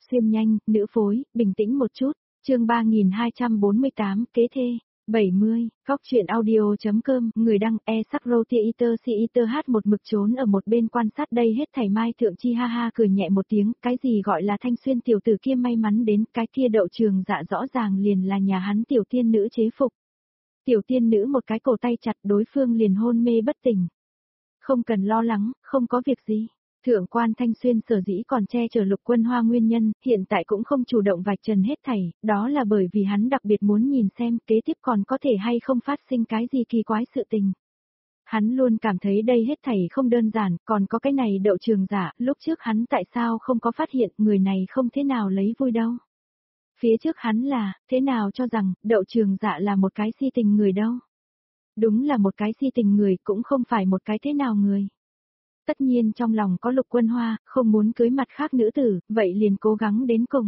Xuyên nhanh, nữ phối, bình tĩnh một chút. Chương 3248, kế thê. 70, góc truyện audio.com, người đăng e-sắc-rô-tia-iter-si-iter hát một mực trốn ở một bên quan sát đây hết thảy. Mai Thượng Chi ha ha cười nhẹ một tiếng, cái gì gọi là Thanh Xuyên tiểu tử kia may mắn đến, cái kia Đậu Trường Dạ rõ ràng liền là nhà hắn tiểu tiên nữ chế phục. Tiểu tiên nữ một cái cổ tay chặt đối phương liền hôn mê bất tỉnh. Không cần lo lắng, không có việc gì. Thượng quan Thanh Xuyên sở dĩ còn che chở Lục Quân Hoa nguyên nhân, hiện tại cũng không chủ động vạch trần hết thảy, đó là bởi vì hắn đặc biệt muốn nhìn xem kế tiếp còn có thể hay không phát sinh cái gì kỳ quái sự tình. Hắn luôn cảm thấy đây hết thảy không đơn giản, còn có cái này Đậu Trường Dạ, lúc trước hắn tại sao không có phát hiện người này không thế nào lấy vui đâu. Phía trước hắn là, thế nào cho rằng, Đậu Trường Dạ là một cái si tình người đâu. Đúng là một cái si tình người cũng không phải một cái thế nào người. Tất nhiên trong lòng có Lục Quân Hoa, không muốn cưới mặt khác nữ tử, vậy liền cố gắng đến cùng.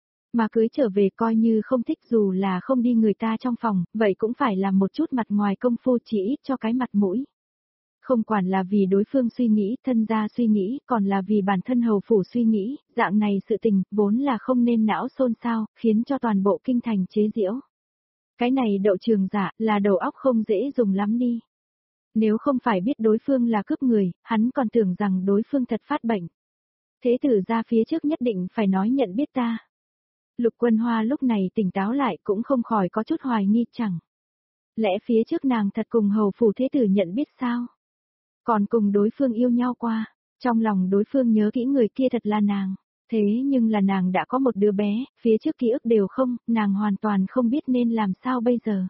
Mà cưới trở về coi như không thích dù là không đi người ta trong phòng, vậy cũng phải làm một chút mặt ngoài công phu chỉ ít cho cái mặt mũi. Không quản là vì đối phương suy nghĩ, thân gia suy nghĩ, còn là vì bản thân hầu phủ suy nghĩ, dạng này sự tình, vốn là không nên não xôn xao, khiến cho toàn bộ kinh thành chế giễu. Cái này Đậu Trường Dạ, là đầu óc không dễ dùng lắm đi. Nếu không phải biết đối phương là cướp người, hắn còn tưởng rằng đối phương thật phát bệnh. Thế tử ra phía trước nhất định phải nói nhận biết ta. Lục Quân Hoa lúc này tỉnh táo lại cũng không khỏi có chút hoài nghi chẳng. Lẽ phía trước nàng thật cùng hầu phủ thế tử nhận biết sao? Còn cùng đối phương yêu nhau qua, trong lòng đối phương nhớ kỹ người kia thật là nàng. Thế nhưng là nàng đã có một đứa bé, phía trước ký ức đều không, nàng hoàn toàn không biết nên làm sao bây giờ.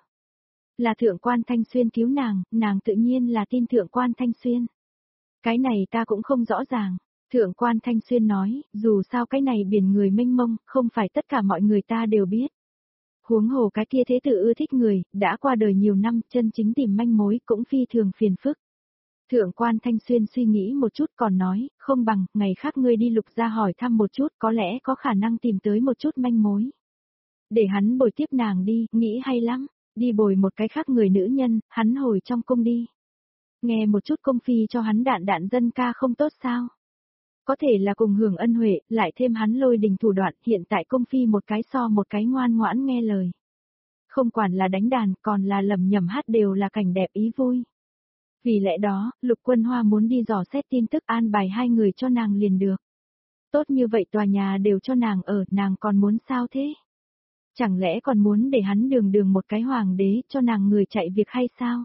Là Thượng quan Thanh Xuyên cứu nàng tự nhiên là tin Thượng quan Thanh Xuyên. Cái này ta cũng không rõ ràng. Thượng quan Thanh Xuyên nói, dù sao cái này biển người mênh mông, không phải tất cả mọi người ta đều biết. Huống hồ cái kia thế tử ưa thích người, đã qua đời nhiều năm, chân chính tìm manh mối cũng phi thường phiền phức. Thượng quan Thanh Xuyên suy nghĩ một chút còn nói, không bằng, ngày khác ngươi đi Lục gia hỏi thăm một chút, có lẽ có khả năng tìm tới một chút manh mối. Để hắn bồi tiếp nàng đi, nghĩ hay lắm. Đi bồi một cái khác người nữ nhân, hắn hồi trong cung đi. Nghe một chút công phi cho hắn đạn đạn dân ca không tốt sao? Có thể là cùng hưởng ân huệ, lại thêm hắn lôi đình thủ đoạn, hiện tại công phi một cái so một cái ngoan ngoãn nghe lời. Không quản là đánh đàn, còn là lầm nhầm hát đều là cảnh đẹp ý vui. Vì lẽ đó, Lục Quân Hoa muốn đi dò xét tin tức an bài hai người cho nàng liền được. Tốt như vậy tòa nhà đều cho nàng ở, nàng còn muốn sao thế? Chẳng lẽ còn muốn để hắn đường một cái hoàng đế cho nàng người chạy việc hay sao?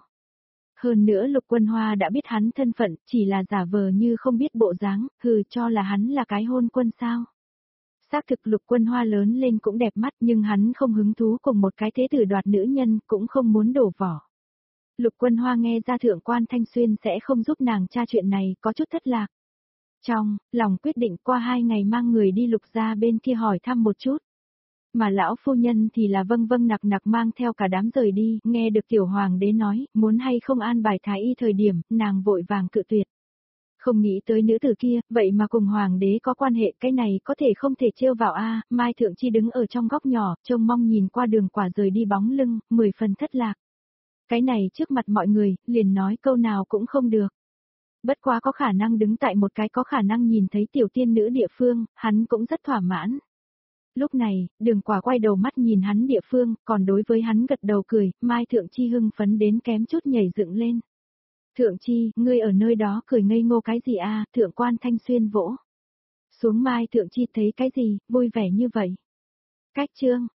Hơn nữa Lục Quân Hoa đã biết hắn thân phận, chỉ là giả vờ như không biết bộ dáng, cho là hắn là cái hôn quân sao? Xác thực Lục Quân Hoa lớn lên cũng đẹp mắt nhưng hắn không hứng thú cùng một cái thế tử đoạt nữ nhân, cũng không muốn đổ vỏ. Lục Quân Hoa nghe ra Thượng quan Thanh Xuyên sẽ không giúp nàng tra chuyện này, có chút thất lạc. Trong lòng quyết định qua 2 ngày mang người đi Lục gia bên kia hỏi thăm một chút. Mà lão phu nhân thì là vâng nặc mang theo cả đám rời đi, nghe được tiểu hoàng đế nói, muốn hay không an bài thái y thời điểm, nàng vội vàng cự tuyệt. Không nghĩ tới nữ tử kia, vậy mà cùng hoàng đế có quan hệ, cái này có thể không thể trêu vào a. Mai Thượng Chi đứng ở trong góc nhỏ, trông mong nhìn qua đường quả rời đi bóng lưng, 10 phần thất lạc. Cái này trước mặt mọi người, liền nói câu nào cũng không được. Bất quá có khả năng đứng tại một cái có khả năng nhìn thấy tiểu tiên nữ địa phương, hắn cũng rất thỏa mãn. Lúc này, đường quả quay đầu mắt nhìn hắn địa phương, còn đối với hắn gật đầu cười, Mai Thượng Chi hưng phấn đến kém chút nhảy dựng lên. Thượng Chi, ngươi ở nơi đó cười ngây ngô cái gì a? Thượng quan Thanh Xuyên vỗ xuống Mai Thượng Chi thấy cái gì, vui vẻ như vậy. Cách chương,